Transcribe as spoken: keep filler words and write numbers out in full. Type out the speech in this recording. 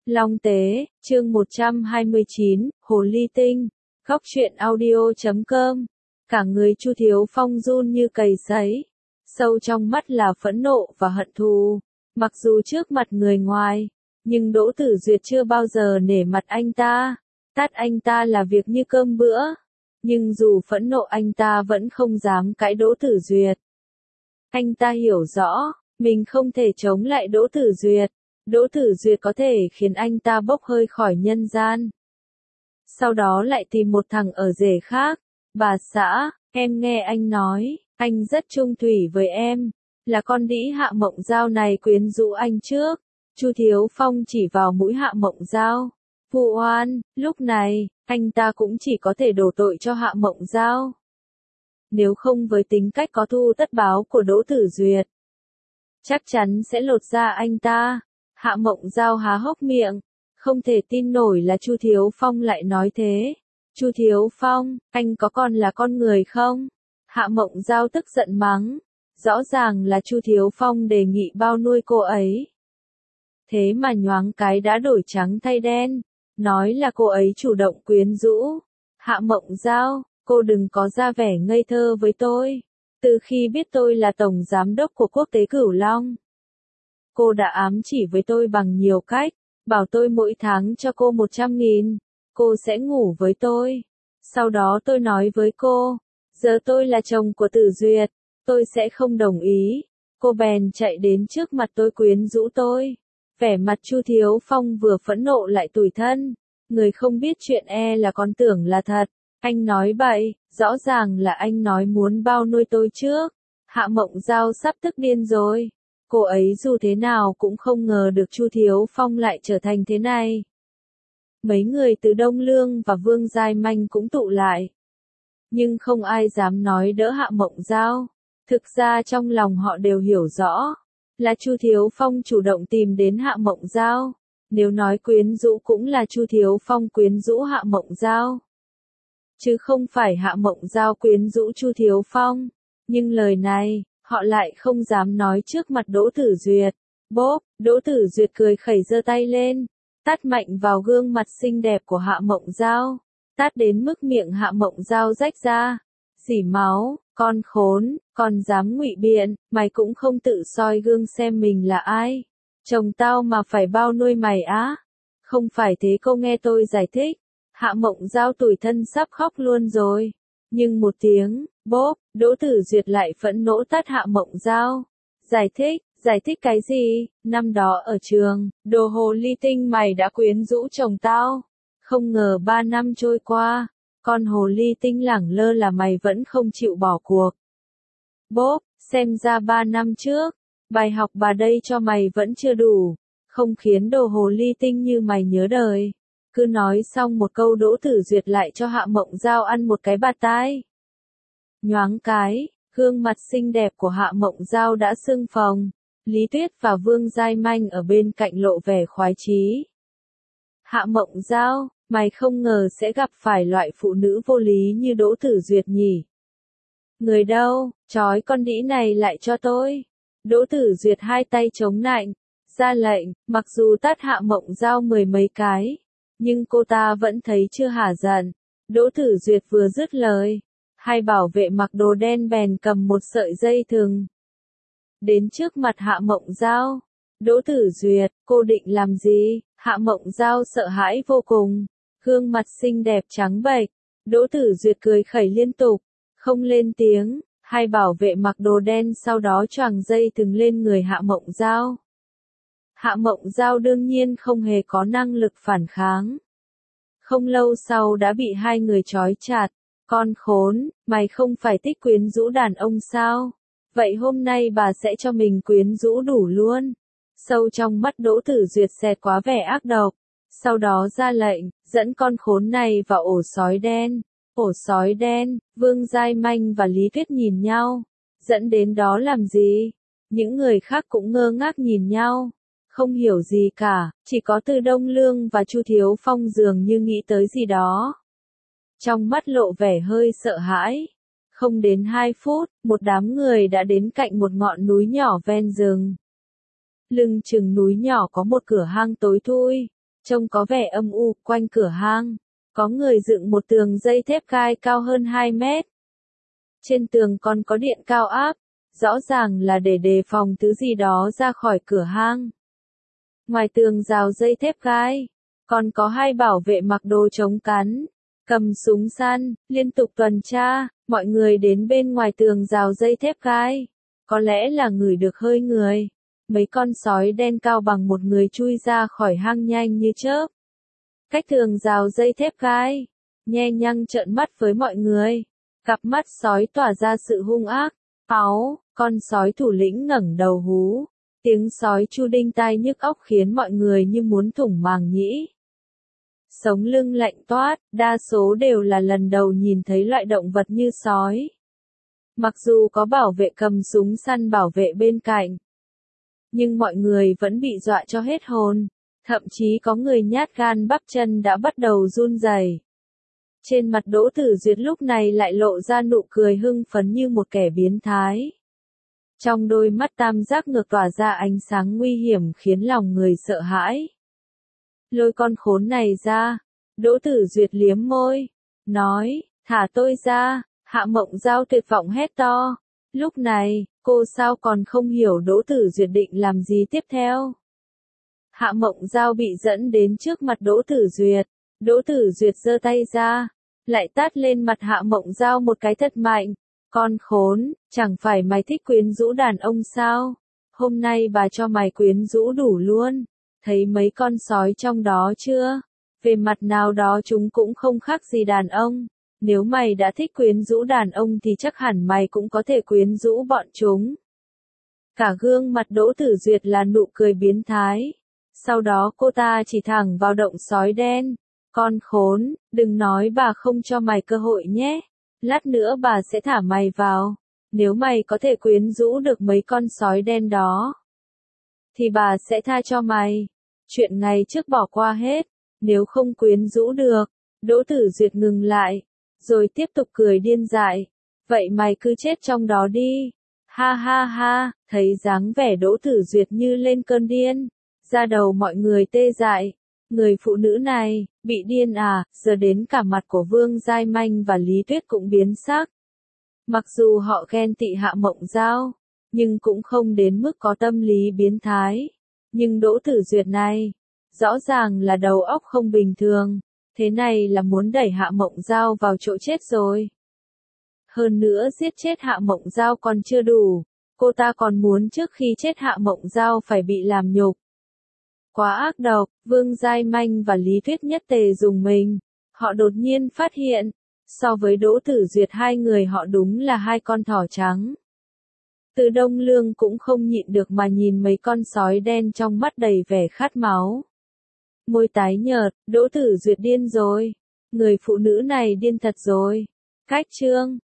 Long Tế, chương một trăm hai mươi chín, Hồ Ly Tinh, Góc truyện audio chấm com. Cả người Chu Thiếu Phong run như cầy sấy, sâu trong mắt là phẫn nộ và hận thù. Mặc dù trước mặt người ngoài, nhưng Đỗ Tử Duyệt chưa bao giờ nể mặt anh ta, tát anh ta là việc như cơm bữa. Nhưng dù phẫn nộ anh ta vẫn không dám cãi Đỗ Tử Duyệt. Anh ta hiểu rõ, mình không thể chống lại Đỗ Tử Duyệt. Đỗ Tử Duyệt có thể khiến anh ta bốc hơi khỏi nhân gian. Sau đó lại tìm một thằng ở rể khác. Bà xã, em nghe anh nói, anh rất trung thủy với em. Là con đĩ Hạ Mộng Giao này quyến rũ anh trước. Chu Thiếu Phong chỉ vào mũi Hạ Mộng Giao. Vu oan, lúc này, anh ta cũng chỉ có thể đổ tội cho Hạ Mộng Giao. Nếu không với tính cách có thu tất báo của Đỗ Tử Duyệt, chắc chắn sẽ lột da anh ta. Hạ Mộng Giao há hốc miệng, không thể tin nổi là Chu Thiếu Phong lại nói thế. Chu Thiếu Phong, anh có còn là con người không? Hạ Mộng Giao tức giận mắng. Rõ ràng là Chu Thiếu Phong đề nghị bao nuôi cô ấy. Thế mà nhoáng cái đã đổi trắng thay đen, nói là cô ấy chủ động quyến rũ. Hạ Mộng Giao, cô đừng có ra vẻ ngây thơ với tôi. Từ khi biết tôi là tổng giám đốc của Quốc tế Cửu Long, cô đã ám chỉ với tôi bằng nhiều cách, bảo tôi mỗi tháng cho cô một trăm nghìn, cô sẽ ngủ với tôi. Sau đó tôi nói với cô, giờ tôi là chồng của Tử Duyệt, tôi sẽ không đồng ý. Cô bèn chạy đến trước mặt tôi quyến rũ tôi. Vẻ mặt Chu Thiếu Phong vừa phẫn nộ lại tủi thân. Người không biết chuyện e là còn tưởng là thật. Anh nói bậy, rõ ràng là anh nói muốn bao nuôi tôi trước. Hạ Mộng Giao sắp tức điên rồi. Cô ấy dù thế nào cũng không ngờ được Chu Thiếu Phong lại trở thành thế này. Mấy người từ Đông Lương và Vương Giai Manh cũng tụ lại. Nhưng không ai dám nói đỡ Hạ Mộng Giao. Thực ra trong lòng họ đều hiểu rõ, là Chu Thiếu Phong chủ động tìm đến Hạ Mộng Giao. Nếu nói quyến rũ cũng là Chu Thiếu Phong quyến rũ Hạ Mộng Giao, chứ không phải Hạ Mộng Giao quyến rũ Chu Thiếu Phong. Nhưng lời này, họ lại không dám nói trước mặt Đỗ Tử Duyệt. Bốp, Đỗ Tử Duyệt cười khẩy giơ tay lên, tát mạnh vào gương mặt xinh đẹp của Hạ Mộng Giao, tát đến mức miệng Hạ Mộng Giao rách ra, rỉ máu. Con khốn, còn dám ngụy biện, mày cũng không tự soi gương xem mình là ai. Chồng tao mà phải bao nuôi mày á. Không phải thế, cô nghe tôi giải thích. Hạ Mộng Giao tủi thân sắp khóc luôn rồi. Nhưng một tiếng, bốp, Đỗ Tử Duyệt lại phẫn nộ tát Hạ Mộng Giao. Giải thích, giải thích cái gì? Năm đó ở trường, đồ hồ ly tinh mày đã quyến rũ chồng tao. Không ngờ ba năm trôi qua, con hồ ly tinh lẳng lơ là mày vẫn không chịu bỏ cuộc. Bốp, xem ra ba năm trước, bài học bà đây cho mày vẫn chưa đủ, không khiến đồ hồ ly tinh như mày nhớ đời. Cứ nói xong một câu Đỗ Tử Duyệt lại cho Hạ Mộng Giao ăn một cái bạt tai. Nhoáng cái, gương mặt xinh đẹp của Hạ Mộng Giao đã sưng phồng. Lý Tuyết và Vương Giai Manh ở bên cạnh lộ vẻ khoái chí. Hạ Mộng Giao, mày không ngờ sẽ gặp phải loại phụ nữ vô lý như Đỗ Tử Duyệt nhỉ? Người đâu, trói con đĩ này lại cho tôi. Đỗ Tử Duyệt hai tay chống nạnh, ra lệnh. Mặc dù tát Hạ Mộng Giao mười mấy cái, nhưng cô ta vẫn thấy chưa hả giận. Đỗ Tử Duyệt vừa dứt lời, hai bảo vệ mặc đồ đen bèn cầm một sợi dây thừng đến trước mặt Hạ Mộng Giao. Đỗ Tử Duyệt, cô định làm gì? Hạ Mộng Giao sợ hãi vô cùng, gương mặt xinh đẹp trắng bệch. Đỗ Tử Duyệt cười khẩy liên tục, không lên tiếng. Hai bảo vệ mặc đồ đen sau đó choàng dây thừng lên người Hạ Mộng Giao. Hạ Mộng Giao đương nhiên không hề có năng lực phản kháng. Không lâu sau đã bị hai người trói chặt. Con khốn, mày không phải thích quyến rũ đàn ông sao? Vậy hôm nay bà sẽ cho mình quyến rũ đủ luôn. Sâu trong mắt Đỗ Tử Duyệt xẹt quá vẻ ác độc. Sau đó ra lệnh, dẫn con khốn này vào ổ sói đen. Ổ sói đen, Vương Giai Manh và Lý Tuyết nhìn nhau. Dẫn đến đó làm gì? Những người khác cũng ngơ ngác nhìn nhau. Không hiểu gì cả, chỉ có Từ Đông Lương và Chu Thiếu Phong dường như nghĩ tới gì đó. Trong mắt lộ vẻ hơi sợ hãi. Không đến hai phút, một đám người đã đến cạnh một ngọn núi nhỏ ven rừng. Lưng chừng núi nhỏ có một cửa hang tối thui. trông có vẻ âm u. Quanh cửa hang, có người dựng một tường dây thép gai cao hơn hai mét. Trên tường còn có điện cao áp, rõ ràng là để đề phòng thứ gì đó ra khỏi cửa hang. Ngoài tường rào dây thép gai, còn có hai bảo vệ mặc đồ chống cắn, cầm súng săn, liên tục tuần tra. Mọi người đến bên ngoài tường rào dây thép gai, có lẽ là ngửi được hơi người. Mấy con sói đen cao bằng một người chui ra khỏi hang nhanh như chớp. Cách tường rào dây thép gai, nhe nhăng trợn mắt với mọi người. Cặp mắt sói tỏa ra sự hung ác. Páu, con sói thủ lĩnh ngẩng đầu hú. Tiếng sói chu đinh tai nhức óc khiến mọi người như muốn thủng màng nhĩ. Sống lưng lạnh toát, đa số đều là lần đầu nhìn thấy loại động vật như sói. Mặc dù có bảo vệ cầm súng săn bảo vệ bên cạnh, nhưng mọi người vẫn bị dọa cho hết hồn. Thậm chí có người nhát gan bắp chân đã bắt đầu run rẩy. Trên mặt Đỗ Tử Duyệt lúc này lại lộ ra nụ cười hưng phấn như một kẻ biến thái. Trong đôi mắt tam giác ngược tỏa ra ánh sáng nguy hiểm khiến lòng người sợ hãi. Lôi con khốn này ra. Đỗ Tử Duyệt liếm môi, nói, thả tôi ra. Hạ Mộng Giao tuyệt vọng hét to. Lúc này, cô sao còn không hiểu Đỗ Tử Duyệt định làm gì tiếp theo. Hạ Mộng Giao bị dẫn đến trước mặt Đỗ Tử Duyệt. Đỗ Tử Duyệt giơ tay ra, lại tát lên mặt Hạ Mộng Giao một cái thật mạnh. Con khốn, chẳng phải mày thích quyến rũ đàn ông sao? Hôm nay bà cho mày quyến rũ đủ luôn. Thấy mấy con sói trong đó chưa? Về mặt nào đó chúng cũng không khác gì đàn ông. Nếu mày đã thích quyến rũ đàn ông thì chắc hẳn mày cũng có thể quyến rũ bọn chúng. Cả gương mặt Đỗ Tử Duyệt là nụ cười biến thái. Sau đó cô ta chỉ thẳng vào động sói đen. Con khốn, đừng nói bà không cho mày cơ hội nhé. Lát nữa bà sẽ thả mày vào. Nếu mày có thể quyến rũ được mấy con sói đen đó, thì bà sẽ tha cho mày. Chuyện ngày trước bỏ qua hết. Nếu không quyến rũ được. Đỗ Tử Duyệt ngừng lại, rồi tiếp tục cười điên dại. Vậy mày cứ chết trong đó đi. Ha ha ha, thấy dáng vẻ Đỗ Tử Duyệt như lên cơn điên. Da đầu mọi người tê dại. Người phụ nữ này, bị điên à? Giờ đến cả mặt của Vương Giai Manh và Lý Tuyết cũng biến sắc. Mặc dù họ ghen tị Hạ Mộng Giao, nhưng cũng không đến mức có tâm lý biến thái. Nhưng Đỗ Tử Duyệt này, rõ ràng là đầu óc không bình thường. Thế này là muốn đẩy Hạ Mộng Giao vào chỗ chết rồi. Hơn nữa giết chết Hạ Mộng Giao còn chưa đủ. Cô ta còn muốn trước khi chết Hạ Mộng Giao phải bị làm nhục. Quá ác độc, Vương Giai Manh và Lý Tuyết nhất tề dùng mình. Họ đột nhiên phát hiện, so với Đỗ Tử Duyệt hai người họ đúng là hai con thỏ trắng. Từ Đông Lương cũng không nhịn được mà nhìn mấy con sói đen trong mắt đầy vẻ khát máu. Môi tái nhợt, Đỗ Tử Duyệt điên rồi. Người phụ nữ này điên thật rồi. Cách chương